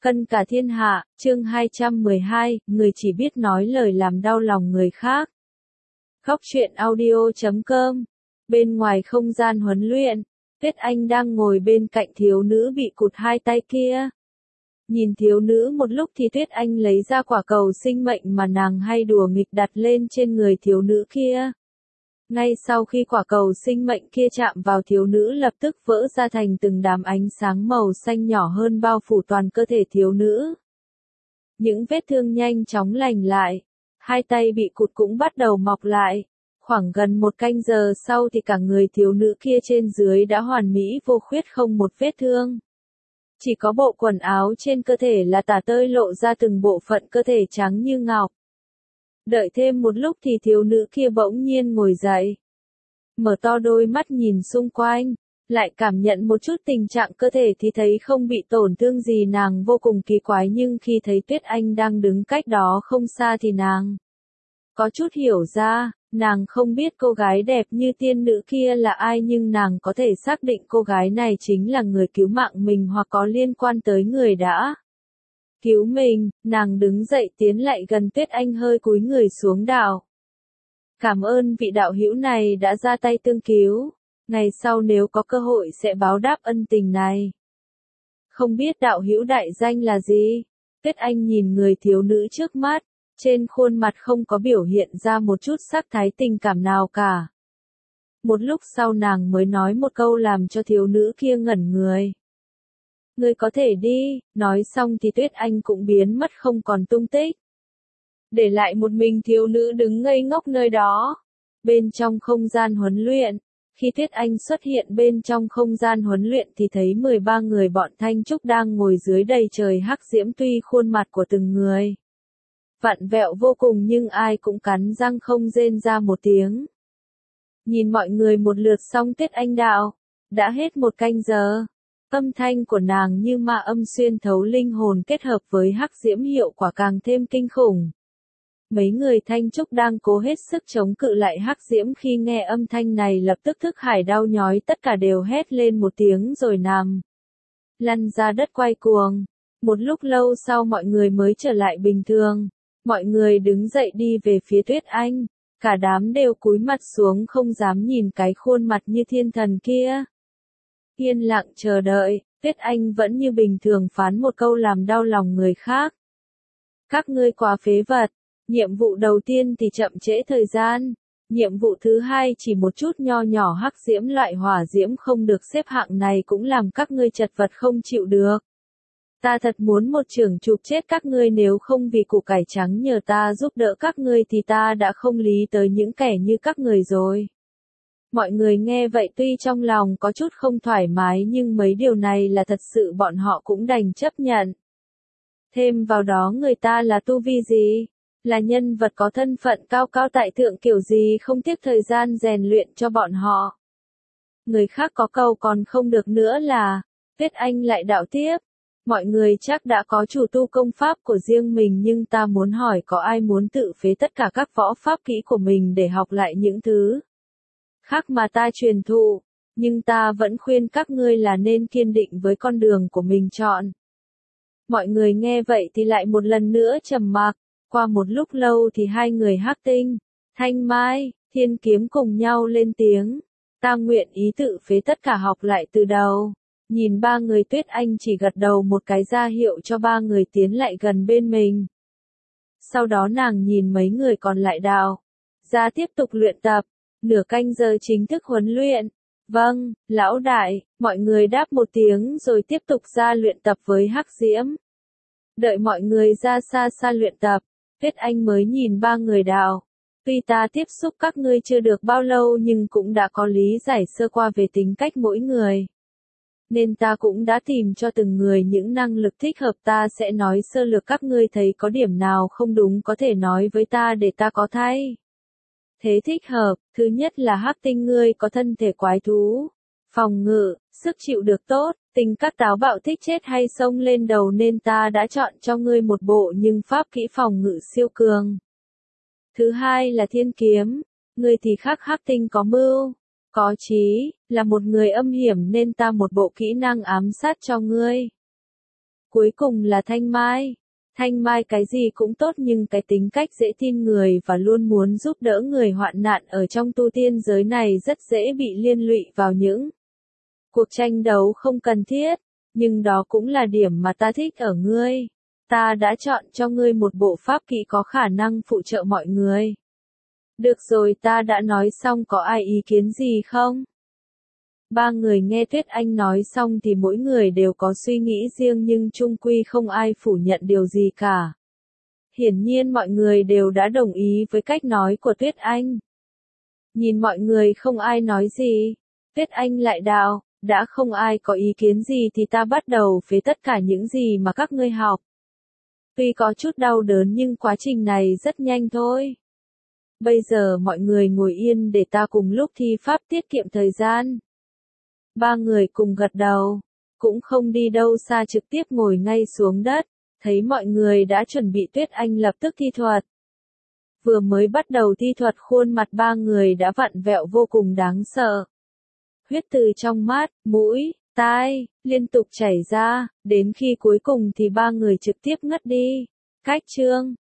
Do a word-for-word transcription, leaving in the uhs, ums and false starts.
Cân cả thiên hạ, chương hai trăm mười hai, người chỉ biết nói lời làm đau lòng người khác. Góc truyện audio chấm com. Bên ngoài không gian huấn luyện, Tuyết Anh đang ngồi bên cạnh thiếu nữ bị cụt hai tay kia. Nhìn thiếu nữ một lúc thì Tuyết Anh lấy ra quả cầu sinh mệnh mà nàng hay đùa nghịch đặt lên trên người thiếu nữ kia. Ngay sau khi quả cầu sinh mệnh kia chạm vào thiếu nữ lập tức vỡ ra thành từng đám ánh sáng màu xanh nhỏ hơn bao phủ toàn cơ thể thiếu nữ. Những vết thương nhanh chóng lành lại, hai tay bị cụt cũng bắt đầu mọc lại. Khoảng gần một canh giờ sau thì cả người thiếu nữ kia trên dưới đã hoàn mỹ vô khuyết không một vết thương. Chỉ có bộ quần áo trên cơ thể là tả tơi lộ ra từng bộ phận cơ thể trắng như ngọc. Đợi thêm một lúc thì thiếu nữ kia bỗng nhiên ngồi dậy. Mở to đôi mắt nhìn xung quanh, lại cảm nhận một chút tình trạng cơ thể thì thấy không bị tổn thương gì, nàng vô cùng kỳ quái, nhưng khi thấy Tuyết Anh đang đứng cách đó không xa thì nàng có chút hiểu ra. Nàng không biết cô gái đẹp như tiên nữ kia là ai, nhưng nàng có thể xác định cô gái này chính là người cứu mạng mình hoặc có liên quan tới người đã cứu mình. Nàng đứng dậy tiến lại gần Tuyết Anh, hơi cúi người xuống đạo. Cảm ơn vị đạo hữu này đã ra tay tương cứu. Ngày sau nếu có cơ hội sẽ báo đáp ân tình này. Không biết đạo hữu đại danh là gì? Tuyết Anh nhìn người thiếu nữ trước mắt. Trên khuôn mặt không có biểu hiện ra một chút sắc thái tình cảm nào cả. Một lúc sau nàng mới nói một câu làm cho thiếu nữ kia ngẩn người. Ngươi có thể đi, nói xong thì Tuyết Anh cũng biến mất không còn tung tích. Để lại một mình thiếu nữ đứng ngây ngốc nơi đó. Bên trong không gian huấn luyện, khi Tuyết Anh xuất hiện bên trong không gian huấn luyện thì thấy mười ba người bọn Thanh Trúc đang ngồi dưới đầy trời hắc diễm, tuy khuôn mặt của từng người vặn vẹo vô cùng nhưng ai cũng cắn răng không rên ra một tiếng. Nhìn mọi người một lượt xong Tuyết Anh đạo, đã hết một canh giờ. Âm thanh của nàng như ma âm xuyên thấu linh hồn, kết hợp với hắc diễm hiệu quả càng thêm kinh khủng. Mấy người Thanh Trúc đang cố hết sức chống cự lại hắc diễm, khi nghe âm thanh này lập tức thức hải đau nhói, tất cả đều hét lên một tiếng rồi nằm lăn ra đất quay cuồng. Một lúc lâu sau mọi người mới trở lại bình thường. Mọi người đứng dậy đi về phía Tuyết Anh, cả đám đều cúi mặt xuống không dám nhìn cái khuôn mặt như thiên thần kia. Yên lặng chờ đợi, Tuyết Anh vẫn như bình thường phán một câu làm đau lòng người khác. Các ngươi quá phế vật, nhiệm vụ đầu tiên thì chậm trễ thời gian, nhiệm vụ thứ hai chỉ một chút nho nhỏ hắc diễm loại hỏa diễm không được xếp hạng này cũng làm các ngươi chật vật không chịu được. Ta thật muốn một chưởng chụp chết các ngươi, nếu không vì củ cải trắng nhờ ta giúp đỡ các ngươi thì ta đã không lý tới những kẻ như các người rồi. Mọi người nghe vậy tuy trong lòng có chút không thoải mái nhưng mấy điều này là thật sự bọn họ cũng đành chấp nhận. Thêm vào đó người ta là tu vi gì? Là nhân vật có thân phận cao cao tại thượng kiểu gì không tiếc thời gian rèn luyện cho bọn họ. Người khác có câu còn không được nữa là, Tuyết Anh lại đạo tiếp. Mọi người chắc đã có chủ tu công pháp của riêng mình, nhưng ta muốn hỏi có ai muốn tự phế tất cả các võ pháp kỹ của mình để học lại những thứ khác mà ta truyền thụ, nhưng ta vẫn khuyên các ngươi là nên kiên định với con đường của mình chọn. Mọi người nghe vậy thì lại một lần nữa trầm mặc. Qua một lúc lâu thì hai người Hắc Tinh, Thanh Mai, Thiên Kiếm cùng nhau lên tiếng. Ta nguyện ý tự phế tất cả, học lại từ đầu. Nhìn ba người Tuyết Anh chỉ gật đầu một cái ra hiệu cho ba người tiến lại gần bên mình. Sau đó nàng nhìn mấy người còn lại đạo, ra tiếp tục luyện tập, nửa canh giờ chính thức huấn luyện. Vâng, lão đại, mọi người đáp một tiếng rồi tiếp tục ra luyện tập với hắc diễm. Đợi mọi người ra xa xa luyện tập, Tuyết Anh mới nhìn ba người đạo. Tuy ta tiếp xúc các ngươi chưa được bao lâu nhưng cũng đã có lý giải sơ qua về tính cách mỗi người. Nên ta cũng đã tìm cho từng người những năng lực thích hợp, ta sẽ nói sơ lược, các ngươi thấy có điểm nào không đúng có thể nói với ta để ta có thay thế thích hợp. Thứ nhất là Hắc Tinh, ngươi có thân thể quái thú, phòng ngự, sức chịu được tốt, tính cách táo bạo, thích chết hay xông lên đầu nên ta đã chọn cho ngươi một bộ nhưng pháp kỹ phòng ngự siêu cường. Thứ hai là Thiên Kiếm, ngươi thì khác Hắc Tinh, có mưu, có trí, là một người âm hiểm nên ta một bộ kỹ năng ám sát cho ngươi. Cuối cùng là Thanh Mai. Thanh Mai cái gì cũng tốt nhưng cái tính cách dễ tin người và luôn muốn giúp đỡ người hoạn nạn ở trong tu tiên giới này rất dễ bị liên lụy vào những cuộc tranh đấu không cần thiết. Nhưng đó cũng là điểm mà ta thích ở ngươi. Ta đã chọn cho ngươi một bộ pháp kỹ có khả năng phụ trợ mọi người. Được rồi, ta đã nói xong, có ai ý kiến gì không? Ba người nghe Tuyết Anh nói xong thì mỗi người đều có suy nghĩ riêng nhưng chung quy không ai phủ nhận điều gì cả. Hiển nhiên mọi người đều đã đồng ý với cách nói của Tuyết Anh. Nhìn mọi người không ai nói gì, Tuyết Anh lại đạo, đã không ai có ý kiến gì thì ta bắt đầu với tất cả những gì mà các ngươi học. Tuy có chút đau đớn nhưng quá trình này rất nhanh thôi. Bây giờ mọi người ngồi yên để ta cùng lúc thi pháp tiết kiệm thời gian. Ba người cùng gật đầu, cũng không đi đâu xa trực tiếp ngồi ngay xuống đất, thấy mọi người đã chuẩn bị Tuyết Anh lập tức thi thuật. Vừa mới bắt đầu thi thuật khuôn mặt ba người đã vặn vẹo vô cùng đáng sợ. Huyết từ trong mắt, mũi, tai, liên tục chảy ra, đến khi cuối cùng thì ba người trực tiếp ngất đi. Cách chương